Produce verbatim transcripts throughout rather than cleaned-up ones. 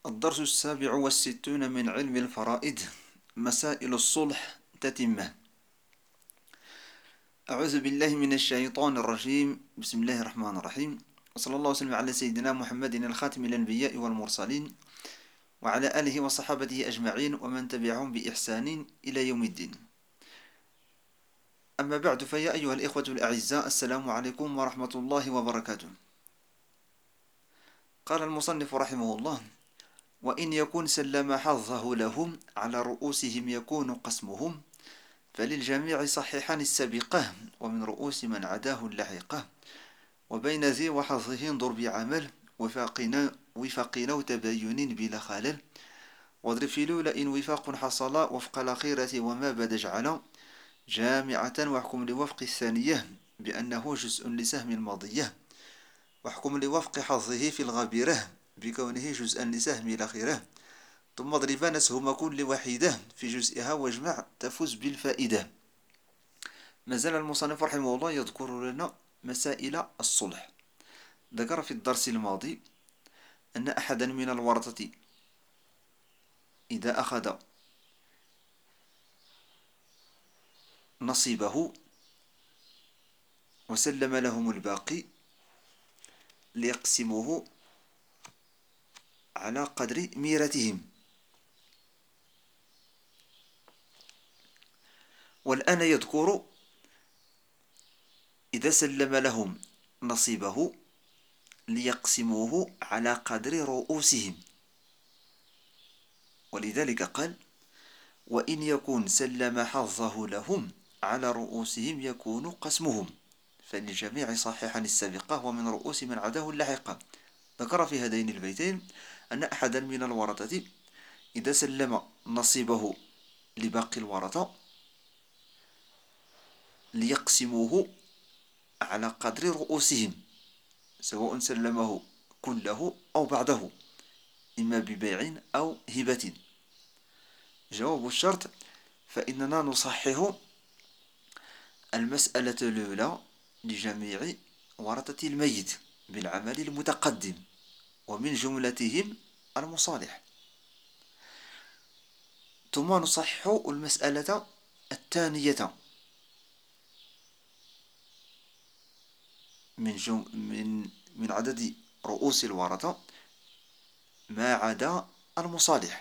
الدرس السابع والستون من علم الفرائض. مسائل الصلح تتمة. أعوذ بالله من الشيطان الرجيم. بسم الله الرحمن الرحيم، وصلى الله وسلم على سيدنا محمد الخاتم الأنبياء والمرسلين وعلى آله وصحابته أجمعين ومن تبعهم بإحسان إلى يوم الدين. أما بعد، فيا أيها الإخوة الأعزاء، السلام عليكم ورحمة الله وبركاته. قال المصنف رحمه الله: وإن يكن سلم حظه لهم على رؤوسهم يكون قسمهم، فللجميع صحيحان السابقة ومن رؤوس من عداه اللحقة، وبين ذي وحظه انظر بعمل وفاقنا وفاقنا وتباين بلا خلل، واضرب في الأولى إن وفاق حصل وفق الأخيرة وما بدا اجعل جامعة، واحكم لوفق الثانية بأنه جزء لسهم الماضية، واحكم لوفق حظه في الغابرة بكونه جزءا لسهم الأخيرة، ثم اضرب نسهم كل وحيدة في جزئها واجمع تفوز بالفائدة. ما زال المصنف رحمه الله يذكر لنا مسائل الصلح. ذكر في الدرس الماضي أن أحدا من الورثة إذا أخذ نصيبه وسلم لهم الباقي ليقسموه على قدر ميرتهم. والآن يذكر إذا سلم لهم نصيبه ليقسموه على قدر رؤوسهم، ولذلك قال: وإن يكن سلم حظه لهم على رؤوسهم يكون قسمهم، فللجميع صحيحا السابقة ومن رؤوس من عداه اللحقة. ذكر في هذين البيتين أن أحدا من الورثة إذا سلم نصيبه لباقي الورثة ليقسموه على قدر رؤوسهم، سواء سلمه كله أو بعضه، إما ببيع أو هبة. جواب الشرط: فإننا نصحح المسألة الأولى لجميع ورثة الميت بالعمل المتقدم، ومن جملتهم المصالح، ثم نصحح المسألة الثانية من, جم من, من عدد رؤوس الورثة ما عدا المصالح،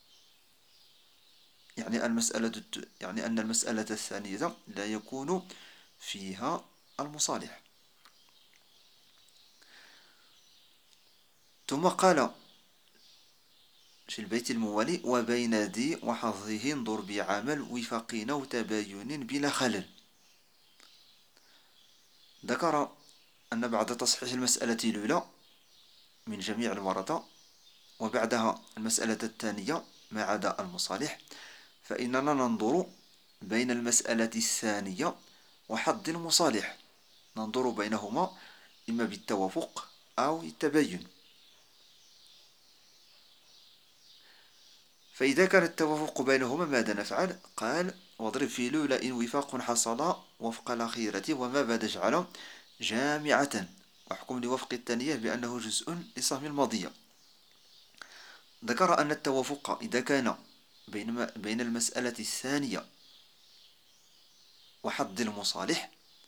يعني المسألة يعني أن المسألة الثانية لا يكون فيها المصالح. ثم قال في البيت الموالي: وبين ذي وحظه انظر بعمل وفاقين وتباين بلا خلل. ذكر أن بعد تصحيح المسألة الأولى من جميع الورثة وبعدها المسألة الثانية ما عدا المصالح، فإننا ننظر بين المسألة الثانية وحظ المصالح، ننظر بينهما إما بالتوافق أو التباين. فإذا كان التوافق بينهما ماذا نفعل؟ قال: واضرب في الأولى إن وفاق حصل وفق الأخيرة وما بدا اجعل جامعة، واحكم لوفق الثانية بأنه جزء لسهم الماضية. ذكر أن التوافق إذا كان بين بين المسألة الثانية وحظ المصالح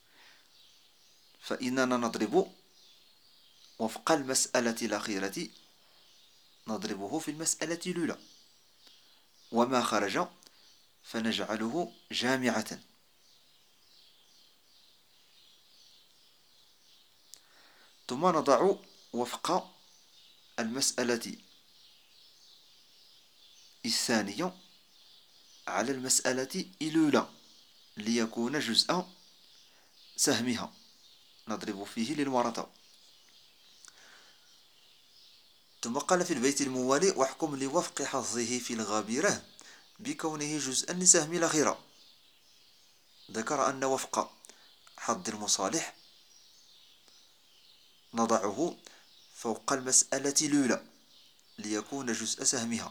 فإننا نضرب وفق المسألة الأخيرة نضربه في المسألة الأولى، وما خرج فنجعله جامعة. ثم نضع وفق المسألة الثانية على المسألة الأولى ليكون جزء سهمها، نضرب فيه للورثة. ثم قال في البيت الموالي: واحكم لوفق حظه في الغابرة بكونه جزءا لسهم الأخيرة. ذكر أن وفق حظ المصالح نضعه فوق المسألة الأولى ليكون جزء سهمها،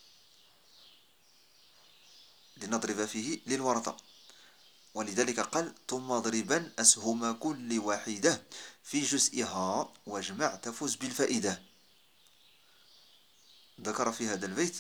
لنضرب فيه للورثة. ولذلك قال: ثم اضربا أسهم كل واحدة في جزئها واجمع تفوز بالفائدة. ذكر في هذا البيت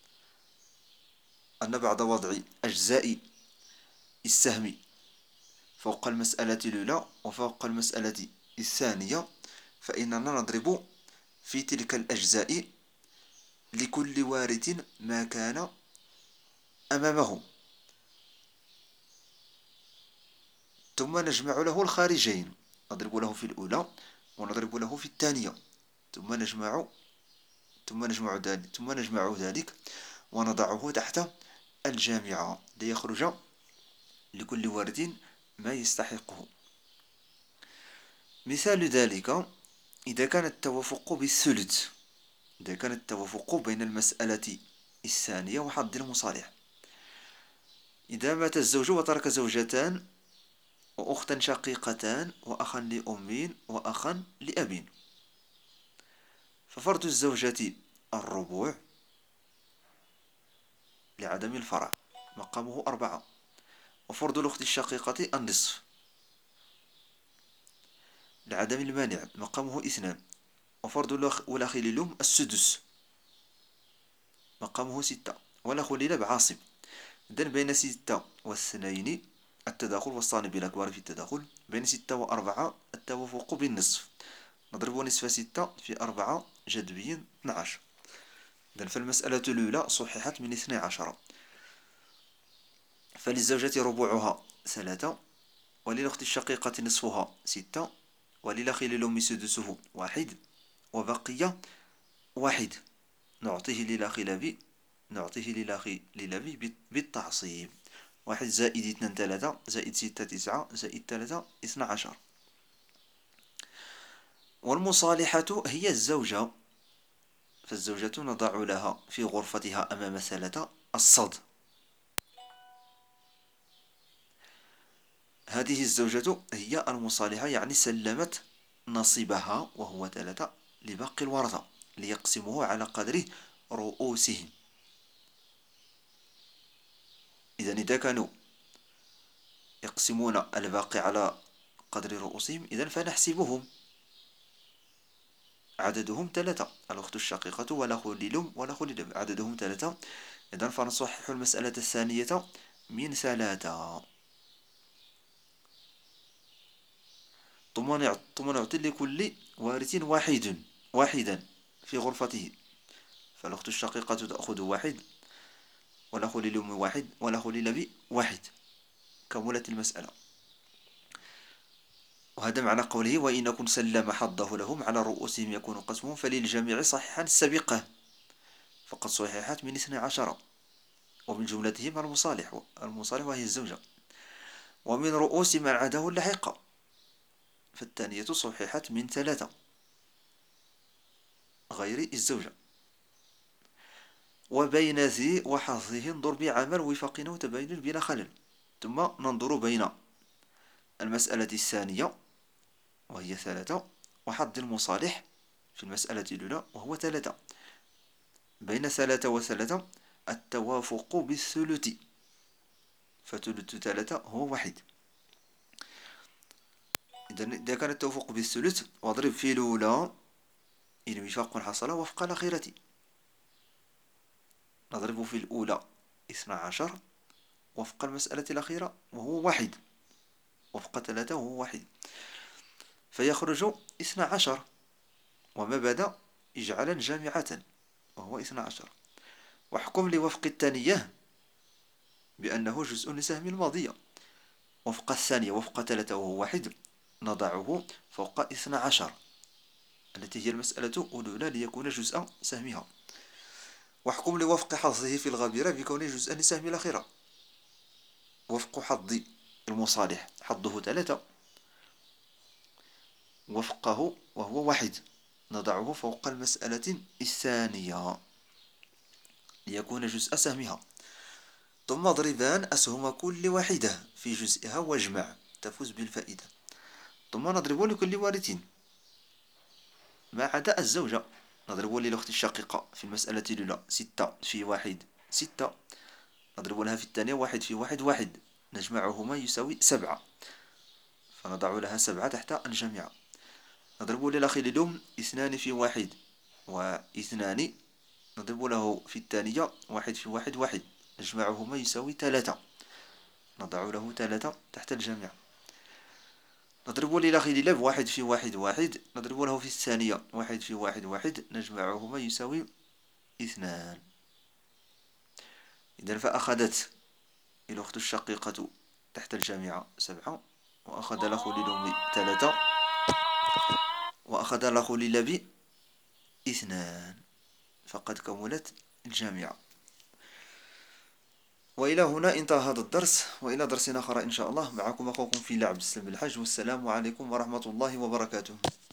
أن بعد وضع أجزاء السهم فوق المسألة الأولى وفوق المسألة الثانية، فإننا نضرب في تلك الأجزاء لكل وارث ما كان أمامه، ثم نجمع له الخارجين، نضرب له في الأولى ونضرب له في الثانية، ثم نجمع ثم نجمع ذلك ثم نجمع ذلك ونضعه تحت الجامعة ليخرج لكل وارث ما يستحقه. مثال ذلك إذا كان التوافق بالثلث، إذا كان التوافق بين المسألة الثانية وحظ المصالح. إذا مات الزوج وترك زوجتان وأختا شقيقتان وأخا لأم وأخا لأب، ففرض الزوجة الربع لعدم الفرع مقامه أربعة، وفرض الأخت الشقيقة النصف لعدم المانع مقامه اثنان، وفرض الأخ للأم السدس مقامه ستة، والأخ للأب عاصب. إذن بين ستة واثنين التداخل والصانب الأكبر في التداخل، بين ستة وأربعة التوافق بالنصف، نضرب نصف ستة في أربعة جذريا اثنا عشر. إذن فالمسألة الأولى صححت من اثني عشر، فللزوجة ربعها ثلاثة، وللأخت الشقيقة نصفها ستة، وللأخ للأم سدسه واحد، وبقي واحد نعطيه للأخ لأبي نعطيه للأخ للأبي بالتعصيب. واحد زائد اثنان ثلاثة زائد ستة تسعة زائد ثلاثة اثنا عشر. والمصالحة هي الزوجة، فالزوجة نضع لها في غرفتها أمام ثلاثة الصد. هذه الزوجة هي المصالحة، يعني سلمت نصيبها وهو ثلاثة لباقي الورثة ليقسموه على قدر رؤوسهم. إذا إذا كانوا يقسمون الباقي على قدر رؤوسهم إذن فنحسبهم، عددهم ثلاثة، الأخت الشقيقة والأخ للأم والأخ للأب عددهم ثلاثة. إذن فنصحح المسألة الثانية من ثلاثة، ثم نعطي لكل وارث واحد واحدا في غرفته، فالأخت الشقيقة تأخذ واحد، والأخ للأم واحد، والأخ للأب واحد. كملت المسألة. وهذا معنى قوله وإن كن سلم حظه لهم على رؤوسهم يكون قسمهم فللجميع صحيحا السابقة، فقد صححت من اثني عشر، ومن جملتهم المصالح المصالح وهي الزوجة، ومن رؤوس من عداه اللحقة، فالثانية صححت من ثلاثة غير الزوجة. وبين ذي وحظه انظر بعمل وفقنا وتباين بلا خلل. ثم ننظر بين المسألة الثانية وهي ثلاثة وحظ المصالح في المسألة الأولى وهو ثلاثة. بين ثلاثة وثلاثة التوافق بالثلث، فثلث ثلاثة هو واحد. إذا كان التوافق بالثلث واضرب في الأولى إن وفاق حصل وفق الأخيرة، نضرب في الأولى اثنا عشر وفق المسألة الأخيرة وهو واحد، وفق ثلاثة وهو واحد، فيخرج اثنا عشر، وما بدا اجعلا جامعة وهو اثنا عشر. واحكم لوفق الثانية بأنه جزء لسهم الماضية، وفق الثانية وفق ثلاثة وهو واحد نضعه فوق اثنا عشر التي هي المسألة الأولى ليكون جزء سهمها. واحكم لوفق حظه في الغابرة بكونه جزءا لسهم الأخيرة، وفق حظ المصالح حظه ثلاثة وفقه وهو واحد نضعه فوق المسألة الثانية ليكون جزء سهمها. ثم اضربان أسهم كل واحدة في جزئها واجمع تفوز بالفائدة. ثم نضرب لكل وارث ما عدا الزوجة، نضرب للأخت الشقيقة في المسألة الأولى ستة في واحد ستة، نضرب لها في الثانية واحد في واحد واحد، نجمعهما يساوي سبعة، فنضع لها سبعة تحت الجامعة. نضرب للأخ للأم اثنان في واحد واثنان، نضرب له في الثانية واحد في واحد واحد، نجمعهما يساوي ثلاثة، نضع له ثلاثة تحت الجمع. نضرب للأخ للأب واحد في واحد واحد، نضرب له في الثانية واحد في واحد واحد، نجمعهما يساوي اثنان. إذا فأخذت الأخت الشقيقة تحت الجامعة سبعة، وأخذ الأخ للأم ثلاثة، وأخذ الأخ للأب اثنان، فقد كملت الجامعة. وإلى هنا انتهى هذا الدرس، وإلى درس آخر إن شاء الله. معكم أخوكم في لعب سلم الحج، والسلام عليكم ورحمة الله وبركاته.